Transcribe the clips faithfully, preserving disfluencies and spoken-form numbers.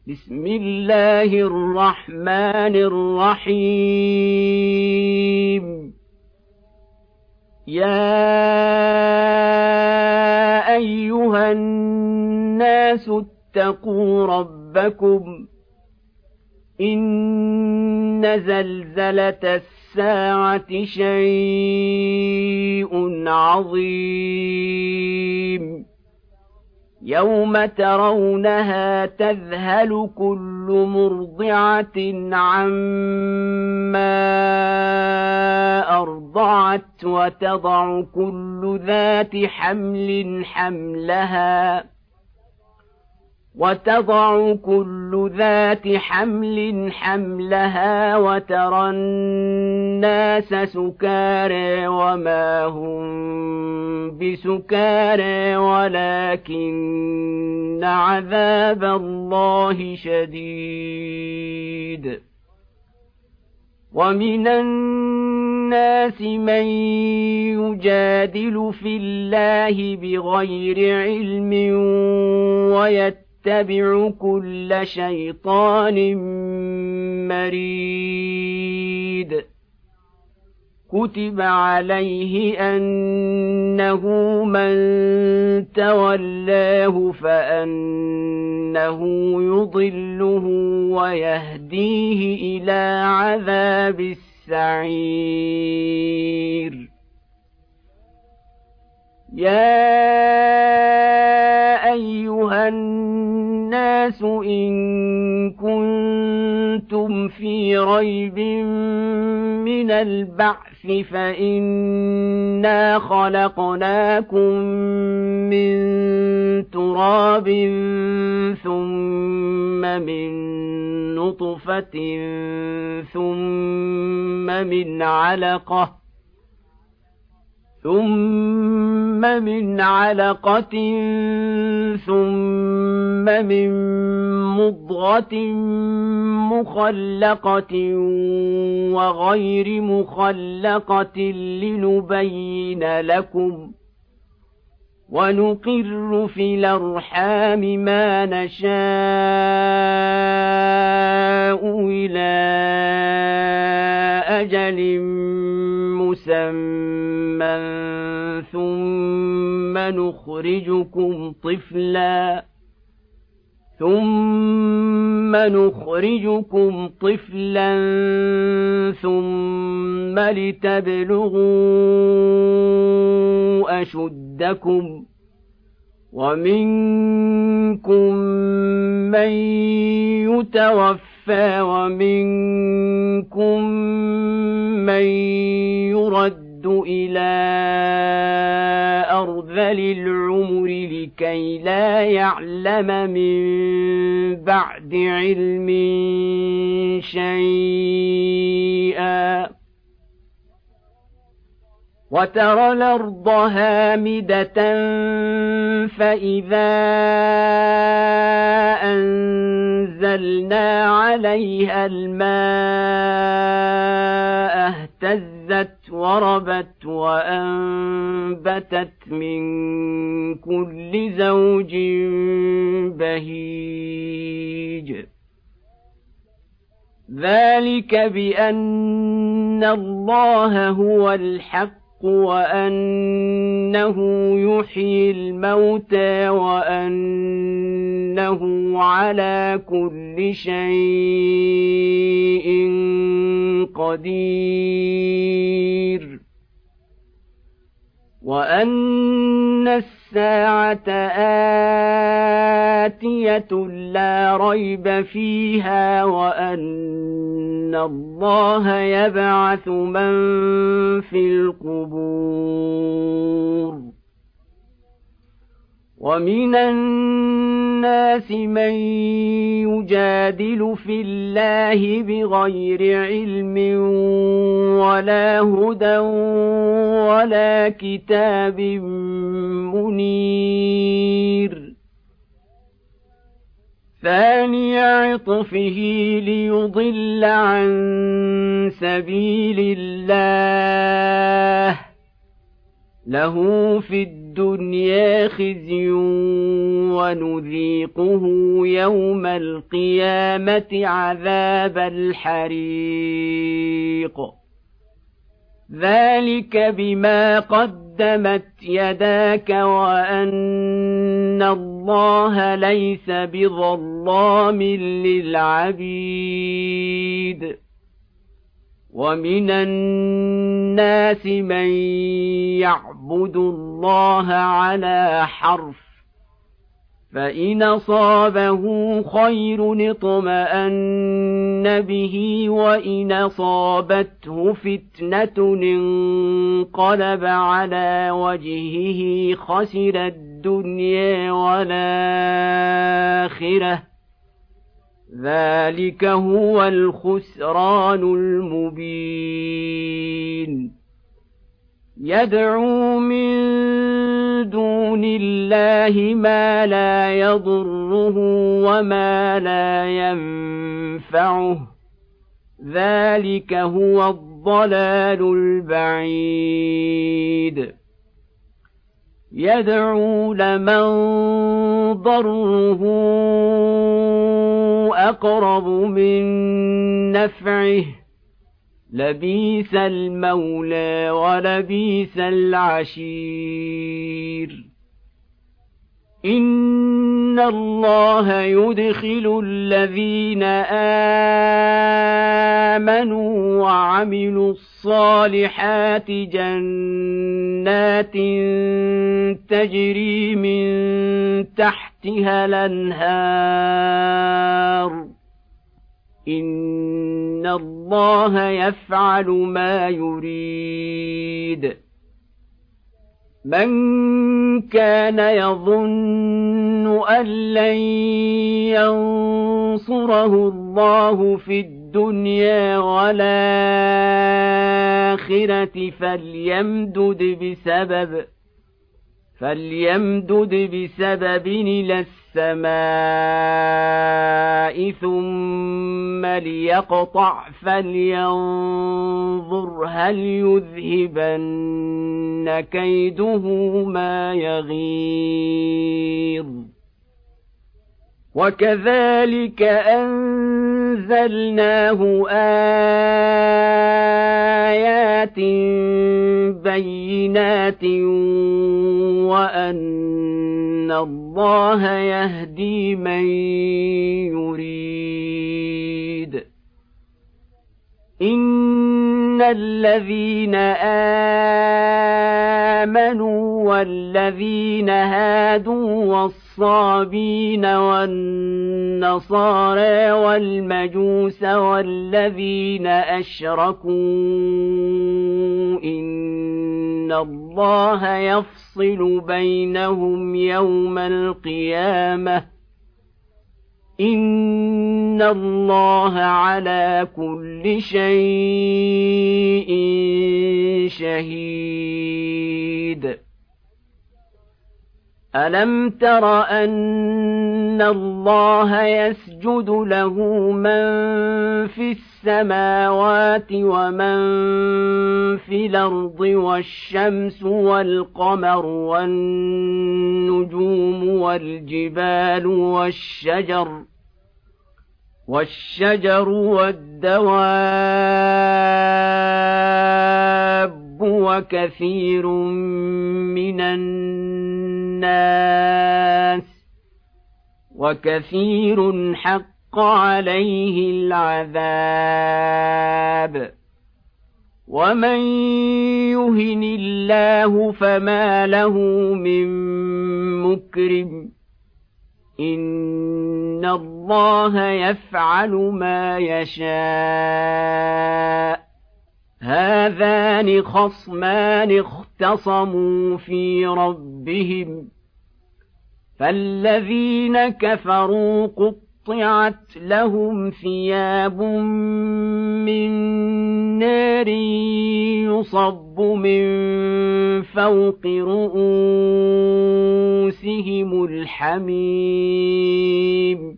بسم الله الرحمن الرحيم. يا أيها الناس اتقوا ربكم إن زلزلة الساعة شيء عظيم يوم ترونها تذهل كل مرضعة عما أرضعت وتضع كل ذات حمل حملها وتضع كل ذات حمل حملها وترى الناس سكارى وما هم بسكارى ولكن عذاب الله شديد. ومن الناس من يجادل في الله بغير علم ويتبع اتبع كل شيطان مريد. كتب عليه أنه من تولاه فأنه يضله ويهديه إلى عذاب السعير. يا أيها الناس إن كنتم في ريب من البعث فإنا خلقناكم من تراب ثم من نطفة ثم من علقة ثم من علقة ثم من مضغة مخلقة وغير مخلقة لنبين لكم ونقر في الأرحام ما نشاء إلى أجل مسمى ثم نخرجكم طفلا ثم نخرجكم طفلا ثم لتبلغوا أشدكم ومنكم من يتوفى ومنكم من يرد إلى أرذل العمر لكي لا يعلم من بعد علم شيئا. وترى الأرض هامدة فإذا أنزلنا عليها الماء اهتزت وربت وأنبتت من كل زوج بهيج. ذلك بأن الله هو الحق وأنه يحيي الموتى وأنه على كل شيء قدير وأن الساعة آتية لا ريب فيها وأن الله يبعث من في القبور. ومن الناس من يجادل في الله بغير علم ولا هدى ولا كتاب منير. ثاني عطفه ليضل عن سبيل الله له في الدنيا الدنيا خزي ونذيقه يوم القيامة عذاب الحريق ذلك بما قدمت يداك وأن الله ليس بظلام للعبيد ومن الناس من يعبد الله على حرف فإن أصابه خير اطمأن به وإن أصابته فتنة انقلب على وجهه خسر الدنيا والآخرة ذلك هو الخسران المبين يدعو من دون الله ما لا يضره وما لا ينفعه ذلك هو الضلال البعيد يدعو لمن ضره أقرب من نفعه لبيس المولى ولبيس العشير إن الله يدخل الذين آمنوا وعملوا الصالحات جنات تجري من تحتها الأنهار إن الله يفعل ما يريد من كان يظن أن لن ينصره الله في الدنيا والآخرة فليمدد بسبب فليمدد بسبب إلى السماء ثم ليقطع فلينظر هل يذهبن كيده ما يغيظ وكذلك أنزلناه آيات بينات وأن الله يهدي من يريد إن الذين آمنوا والذين هادوا والصابين والنصارى والمجوس والذين أشركوا إن الله يفصل بينهم يوم القيامة إن الله على كل شيء شهيد ألم تر أن الله يسجد له من في السماوات ومن في الأرض والشمس والقمر والنجوم والجبال والشجر والشجر والدواب وكثير من الناس وكثير حق عليه العذاب ومن يهن الله فما له من مكرم إن الله يفعل ما يشاء هذان خصمان اختصموا في ربهم فالذين كفروا قطعت لهم ثياب من نار يصب من فوق رؤوسهم الحميم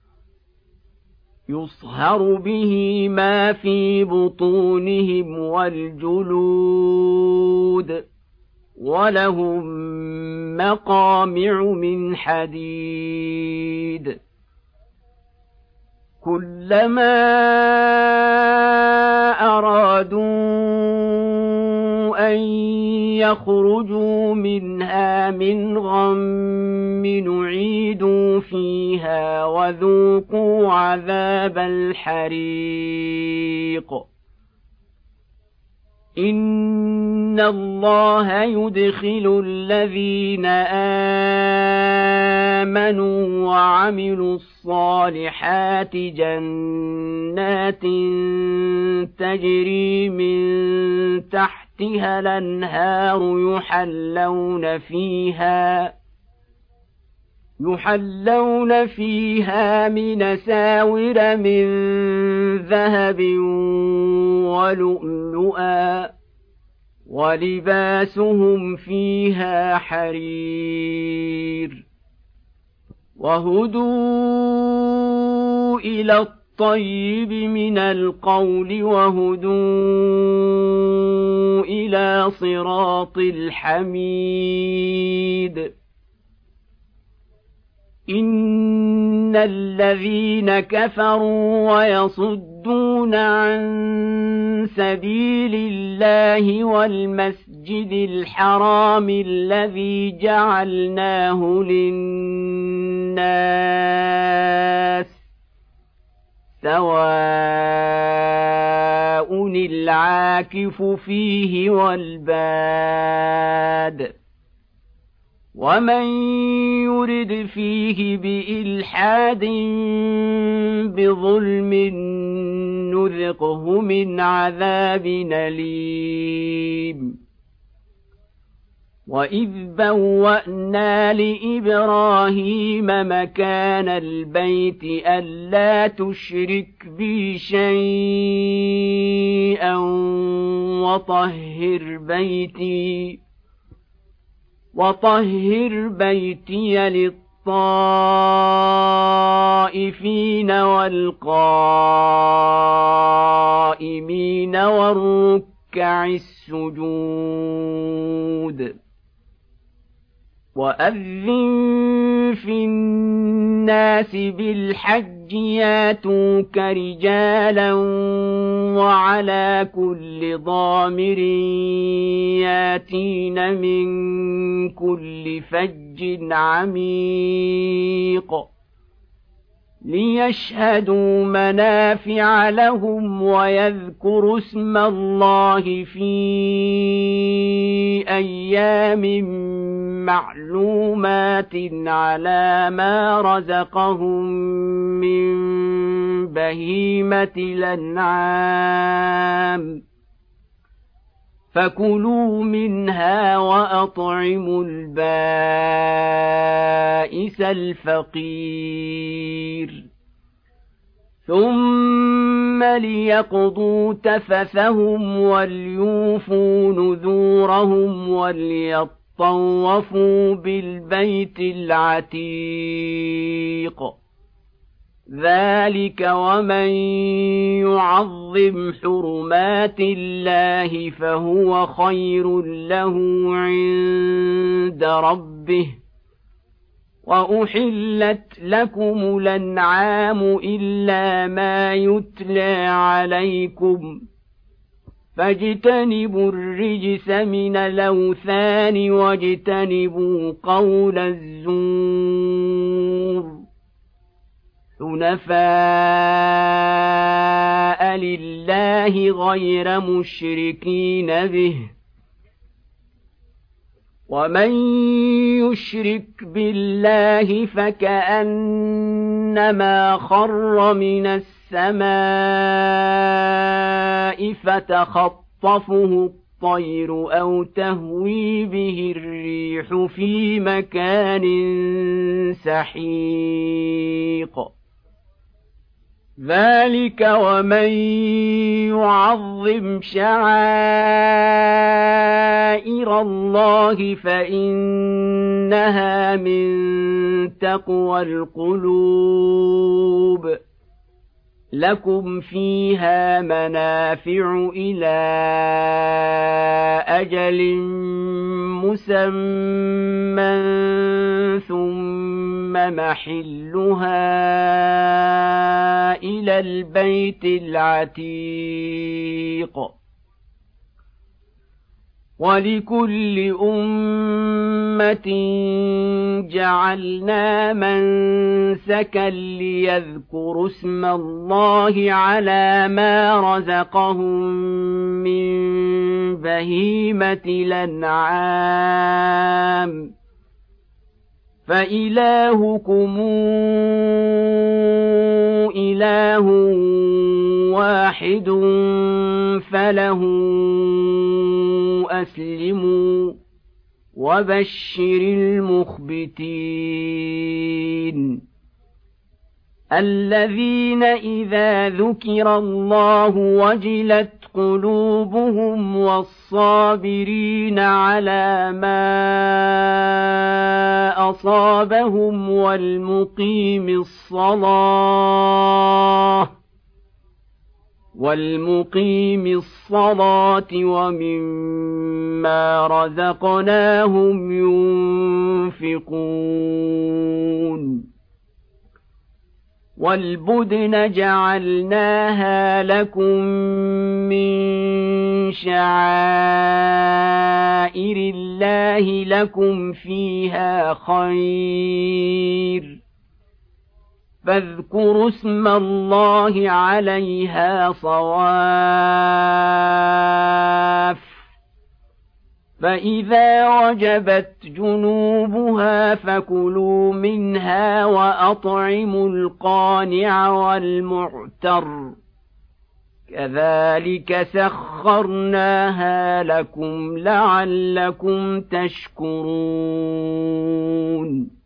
يصهر به ما في بطونهم والجلود وَلَهُم مَّقَامِعُ مِنْ حَدِيدٍ كُلَّمَا أَرَادُوا أَن يَخْرُجُوا مِنْهَا مِنْ غَمٍّ أُعِيدُوا فِيهَا وَذُوقُوا عَذَابَ الْحَرِيقِ إِنَّ اللَّهَ يُدْخِلُ الَّذِينَ آمَنُوا وَعَمِلُوا الصَّالِحَاتِ جَنَّاتٍ تَجْرِي مِن تَحْتِهَا الْأَنْهَارُ يُحَلَّوْنَ فِيهَا يُحَلَّوْنَ فِيهَا مِنْ أَسَاوِرَ مِنْ ذَهَبٍ وَلُؤْلُؤًا وَلِبَاسُهُمْ فِيهَا حَرِيرٌ وَهُدُوا إِلَى الطَّيِّبِ مِنَ الْقَوْلِ وَهُدُوا إِلَى صِرَاطِ الْحَمِيدِ إِنَّ الَّذِينَ كَفَرُوا وَيَصُدُّونَ عَن سَبِيلِ اللَّهِ وَالْمَسْجِدِ الْحَرَامِ الَّذِي جَعَلْنَاهُ لِلنَّاسِ سَوَاءٌ الْعَاكِفُ فِيهِ وَالْبَادِ وَمَن يُرِدْ فِيهِ بِإِلْحَادٍ بِظُلْمٍ نُذِقْهُ مِنْ عَذَابٍ أَلِيمٍ وَإِذْ بَوَّأْنَا لِإِبْرَاهِيمَ مَكَانَ الْبَيْتِ أَلَّا تُشْرِكْ بِي شَيْئًا وَطَهِّرْ بَيْتِي وَطَهِّرْ بَيْتِيَ لِلطَّائِفِينَ وَالْقَائِمِينَ وَالرُّكَّعِ السُّجُودِ وَأَذِّن فِي النَّاسِ بِالْحَجِّ يَأْتُوكَ رِجَالًا وَعَلَى كُلِّ ضَامِرٍ يَأْتِينَ مِن كُلِّ فَجٍّ عَمِيقٍ لِيَشْهَدُوا مَنَافِعَ لَهُمْ وَيَذْكُرُوا اسْمَ اللَّهِ فِي أَيَّامٍ مَّعْلُومَاتٍ عَلَىٰ مَا رَزَقَهُم مِّن بَهِيمَةِ الْأَنْعَامِ فَكُلُوا مِنْهَا وَأَطْعِمُوا الْبَائِسَ الْفَقِيرَ ثُمَّ لِيَقْضُوا تَفَثَهُمْ وَلْيُوفُوا نُذُورَهُمْ وَلْيَطَّوَّفُوا بِالْبَيْتِ الْعَتِيقِ ذَلِكَ وَمَن يُعَظِّمْ حُرُمَاتِ اللَّهِ فَهُوَ خَيْرٌ لَّهُ عِندَ رَبِّهِ وَأُحِلَّتْ لَكُمُ الْأَنْعَامُ إِلَّا مَا يُتْلَىٰ عَلَيْكُمْ فَاجْتَنِبُوا الرِّجْسَ مِنَ الْأَوْثَانِ وَاجْتَنِبُوا قَوْلَ الزُّورِ حُنَفَاءَ لِلَّهِ غَيْرَ مُشْرِكِينَ بِهِ وَمَن يُشْرِكْ بِاللَّهِ فَكَأَنَّمَا خَرَّ مِنَ السَّمَاءِ فَتَخَطَّفُهُ الطَّيْرُ أَوْ تَهْوِي بِهِ الرِّيحُ فِي مَكَانٍ سَحِيقٍ ذَلِكَ وَمَن يُعَظِّمْ شَعَائِرَ اللَّهِ فَإِنَّهَا مِن تَقْوَى الْقُلُوبِ لكم فيها منافع إلى أجل مسمى ثم محلها إلى البيت العتيق ولكل أمة جعلنا منسكا ليذكروا اسم الله على ما رزقهم من بهيمة الأنعام فإلهكم إله واحد فله أسلموا وبشر المخبتين الذين إذا ذكر الله وجلت قلوبهم والصابرين على ما أصابهم والمقيم الصلاة والمقيم الصلاة ومما رزقناهم ينفقون والبدن جعلناها لكم من شعائر الله لكم فيها خير فاذكروا اسم الله عليها صواف فإذا وجبت جنوبها فكلوا منها وأطعموا القانع والمعتر كذلك سخرناها لكم لعلكم تشكرون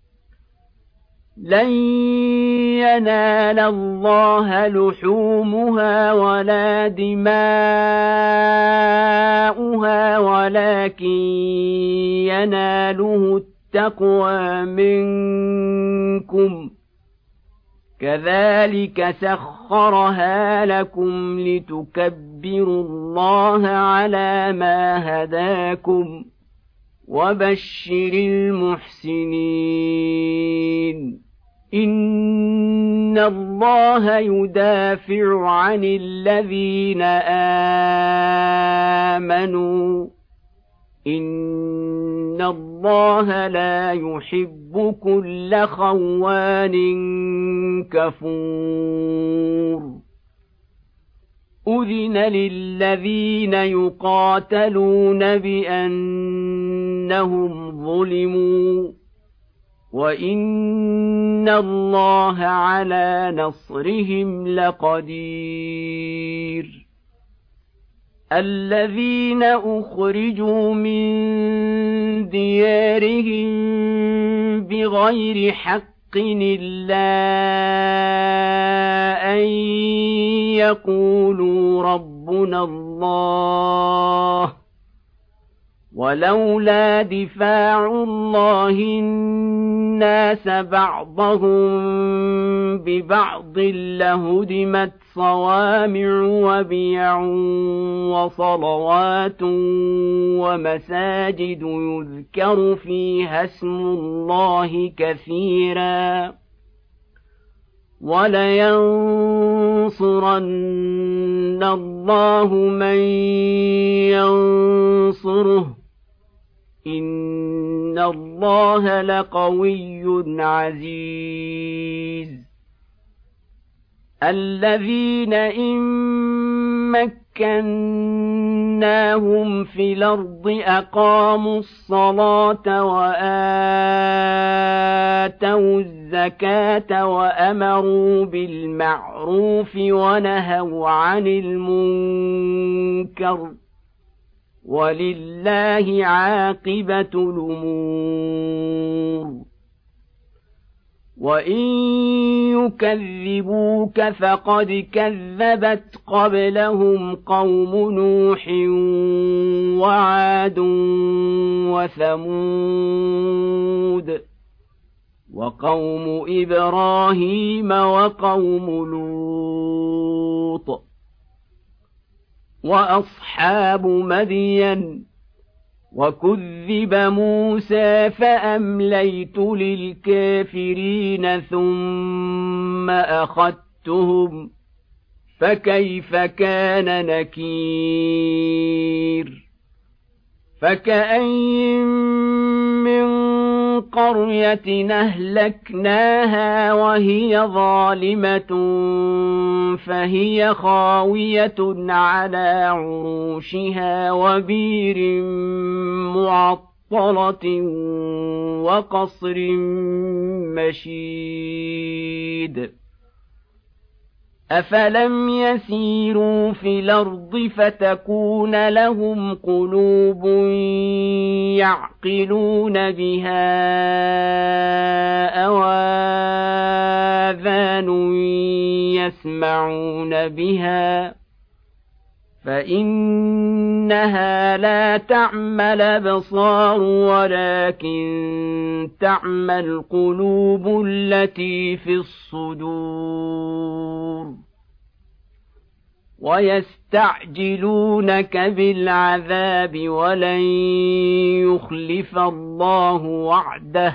لن ينال الله لحومها ولا دماؤها ولكن يناله التقوى منكم كذلك سخرها لكم لتكبروا الله على ما هداكم وبشر المحسنين إن الله يدافع عن الذين آمنوا إن الله لا يحب كل خوان كفور أذن للذين يقاتلون بأنهم ظلموا وإن الله على نصرهم لقدير الذين أخرجوا من ديارهم بغير حق إلا أن يقولوا ربنا الله ولولا دفاع الله الناس بعضهم ببعض لهدمت صوامع وبيع وصلوات ومساجد يذكر فيها اسم الله كثيرا ولينصرن الله من ينصره إن الله لقوي عزيز الذين إن مكناهم في الأرض أقاموا الصلاة وآتوا الزكاة وأمروا بالمعروف ونهوا عن المنكر ولله عاقبة الأمور وإن يكذبوك فقد كذبت قبلهم قوم نوح وعاد وثمود وقوم إبراهيم وقوم لوط وأصحاب مدين وكذب موسى فأمليت للكافرين ثم أخذتهم فكيف كان نكير فكأين من قرية أهلكناها وهي ظالمة فهي خاوية على عروشها وبير معطلة وقصر مشيد أفلم يسيروا في الأرض فتكون لهم قلوب يعقلون بها أو آذان يسمعون بها فإنها لا تعمى الأبصار ولكن تعمى القلوب التي في الصدور ويستعجلونك بالعذاب ولن يخلف الله وعده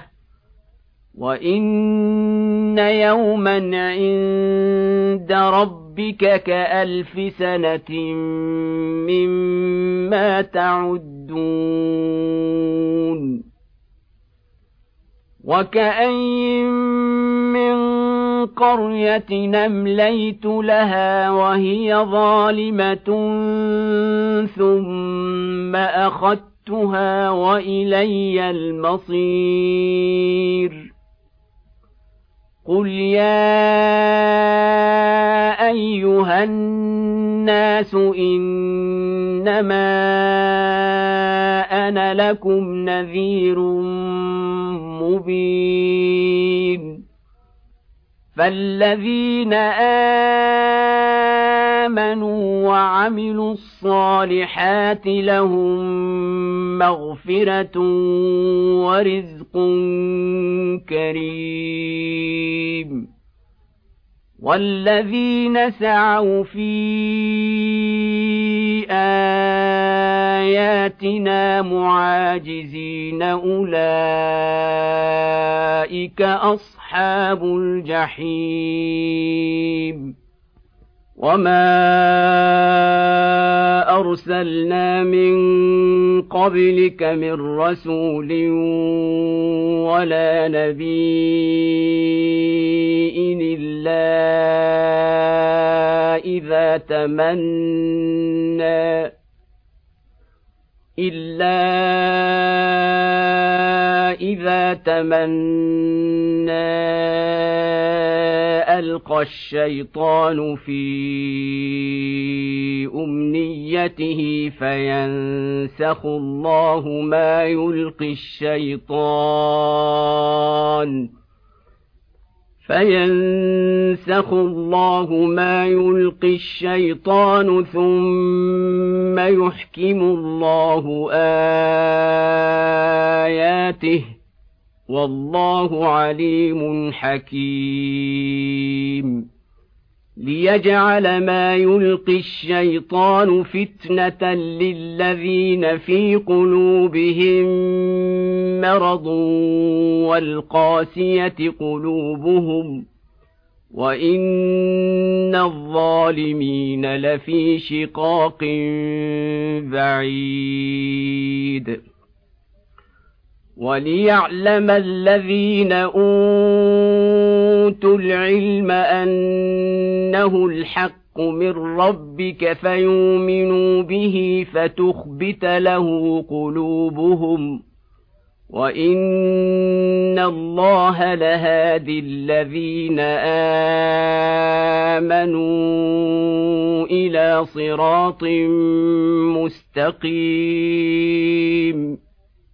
وإن يوما عند ربك كألف سنة مما تعدون وكأين من قرية أمليت لها وهي ظالمة ثم أخذتها وإلي المصير قل يا أيها الناس إنما أنا لكم نذير مبين فالذين آمنوا وعملوا الصالحات لهم مغفرة ورزق كريم والذين سعوا في آياتنا معاجزين أولئك أصحاب الجحيم وما أرسلنا من قبلك من رسول ولا نبي إلا إذا تمنى إلا إذا تمنى ألقى الشيطان في أمنيته فينسخ الله ما يلقي الشيطان فينسخ الله ما يلقي الشيطان ثم يحكم الله آياته والله عليم حكيم ليجعل ما يلقي الشيطان فتنة للذين في قلوبهم مرض والقاسية قلوبهم وإن الظالمين لفي شقاق بعيد وليعلم الذين أوتوا العلم أنه الحق من ربك فيؤمنوا به فتخبت له قلوبهم وإن الله لهادي الذين آمنوا إلى صراط مستقيم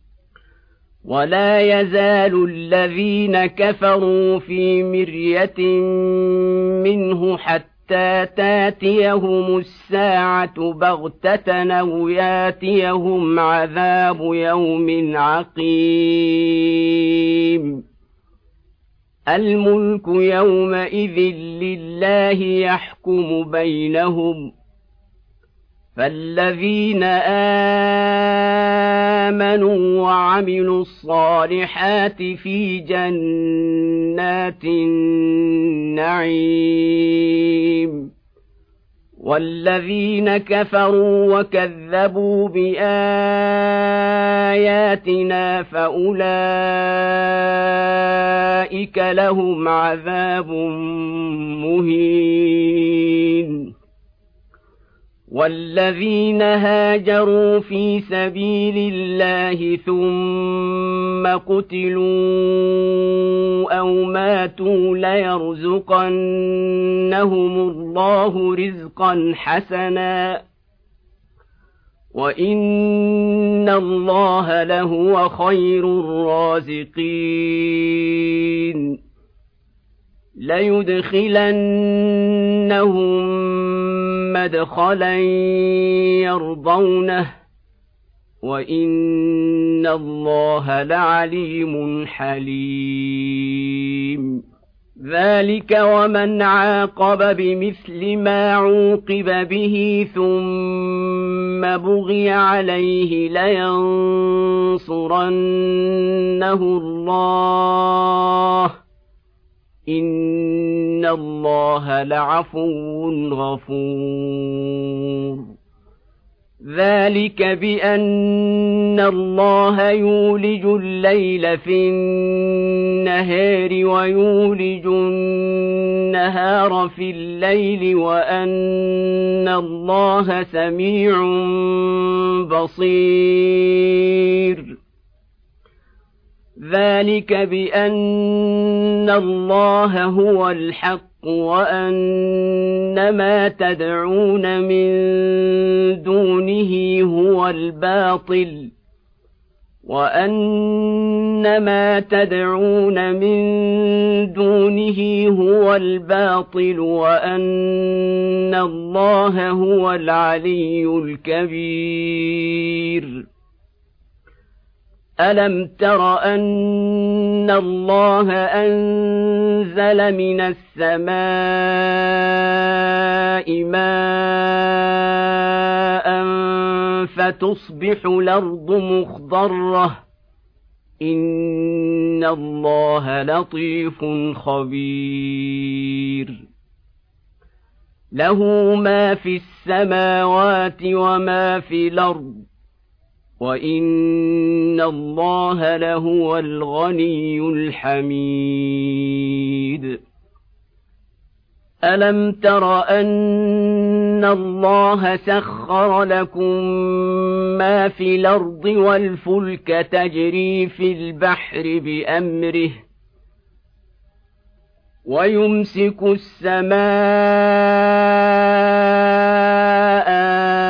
ولا يزال الذين كفروا في مرية منه حتى تاتيهم الساعة بغتة أو ياتيهم عذاب يوم عقيم الملك يومئذ لله يحكم بينهم فالذين آمنوا وعملوا الصالحات في جنات النعيم والذين كفروا وكذبوا بآياتنا فأولئك لهم عذاب مهين والذين هاجروا في سبيل الله ثم قتلوا أو ماتوا ليرزقنهم الله رزقا حسنا وإن الله لهو خير الرازقين ليدخلنهم مدخلا يرضونه وإن الله لعليم حليم ذلك ومن عاقب بمثل ما عوقب به ثم بغي عليه لينصرنه الله إن الله لعفو غفور ذلك بأن الله يولج الليل في النهار ويولج النهار في الليل وأن الله سميع بصير ذلك بأن الله هو الحق وأن ما تدعون من دونه هو الباطل وأن ما تدعون من دونه هو الباطل وأن الله هو العلي الكبير ألم تر أن الله أنزل من السماء ماء فتصبح الأرض مخضرة إن الله لطيف خبير له ما في السماوات وما في الأرض وإن الله لهو الغني الحميد ألم تر أن الله سخر لكم ما في الأرض والفلك تجري في البحر بأمره ويمسك السماء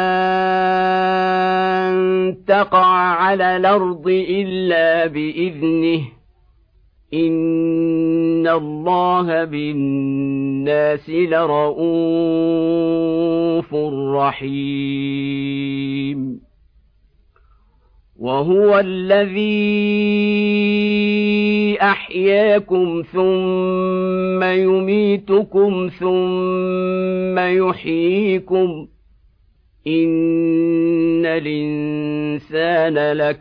تقع على الأرض إلا بإذنه إن الله بالناس لرءوف رحيم وهو الذي أحياكم ثم يميتكم ثم يحييكم إن الإنسان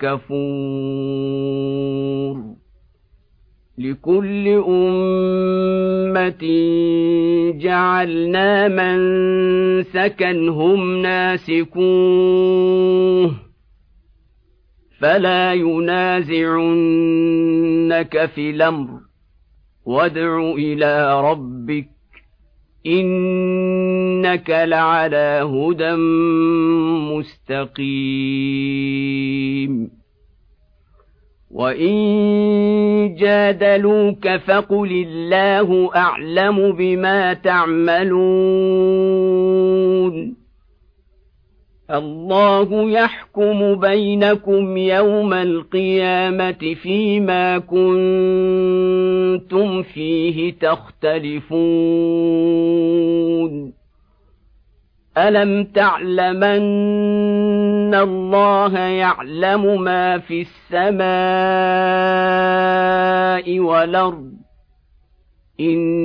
لكفور لكل أمة جعلنا منسكا هم ناسكوه فلا ينازعنك في الأمر وادع إلى ربك إنك لعلى هدى مستقيم وإن جادلوك فقل الله أعلم بما تعملون الله يحكم بينكم يوم القيامة فيما كنتم فيه تختلفون ألم تعلمن الله يعلم ما في السماء والأرض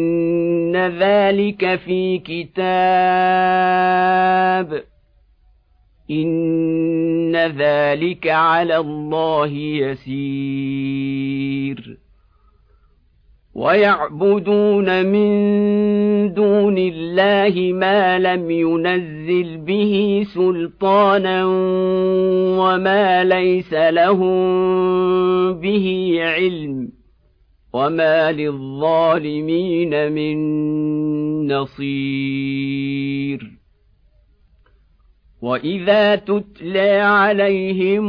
إن ذلك في كتاب إن ذلك على الله يسير. ويعبدون من دون الله ما لم ينزل به سلطانا وما ليس لهم به علم، وما للظالمين من نصير. وإذا تتلى عليهم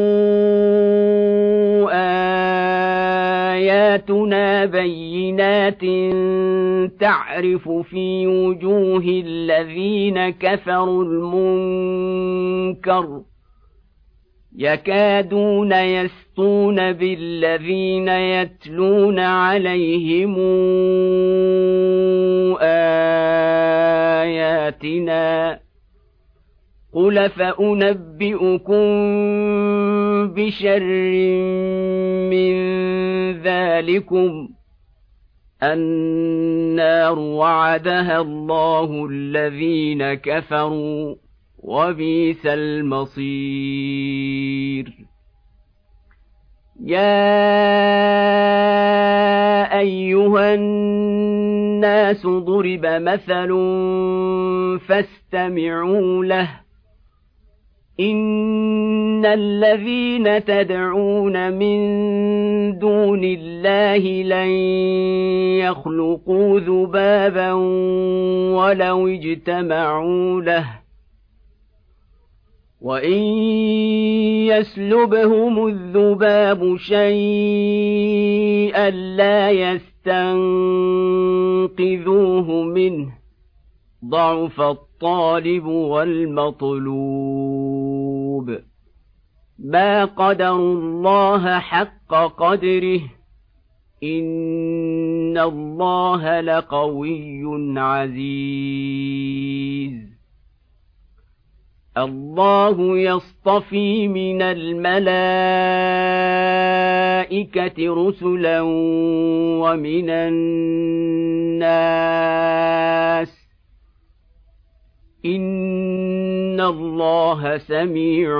آياتنا بينات تعرف في وجوه الذين كفروا المنكر يكادون يسطون بالذين يتلون عليهم آياتنا قل فأنبئكم بشر من ذلكم النار وعدها الله الذين كفروا وبئس المصير. يا أيها الناس ضرب مثل فاستمعوا له إن الذين تدعون من دون الله لن يخلقوا ذبابا ولو اجتمعوا له وإن يسلبهم الذباب شيئا لا يستنقذوه منه ضعف الطالب والمطلوب ما قدروا الله حق قدره إن الله لقوي عزيز. الله يصطفي من الملائكة رسلا ومن الناس إن الله سميع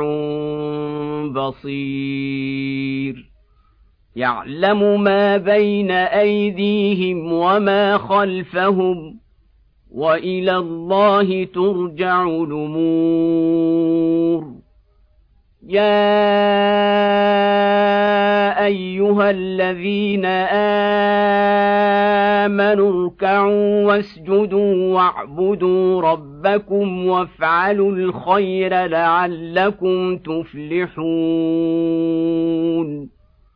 بصير. يعلم ما بين أيديهم وما خلفهم وإلى الله ترجع الأمور. يا أيها الذين آمنوا اركعوا واسجدوا واعبدوا ربكم وافعلوا الخير لعلكم تفلحون.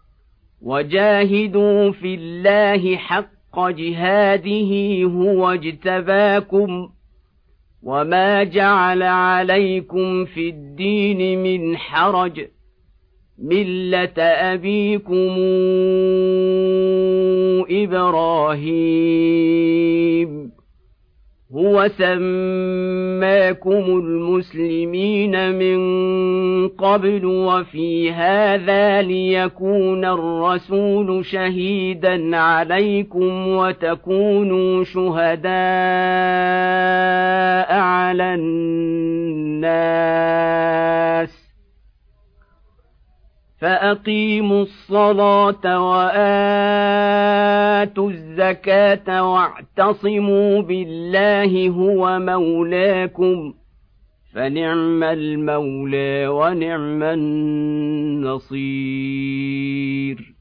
وجاهدوا في الله حق جهاده هو اجتباكم وما جعل عليكم في الدين من حرج ملة أبيكم إبراهيم هو سماكم المسلمين من قبل وفي هذا ليكون الرسول شهيدا عليكم وتكونوا شهداء على الناس فأقيموا الصلاة وآتوا الزكاة واعتصموا بالله هو مولاكم فنعم المولى ونعم النصير.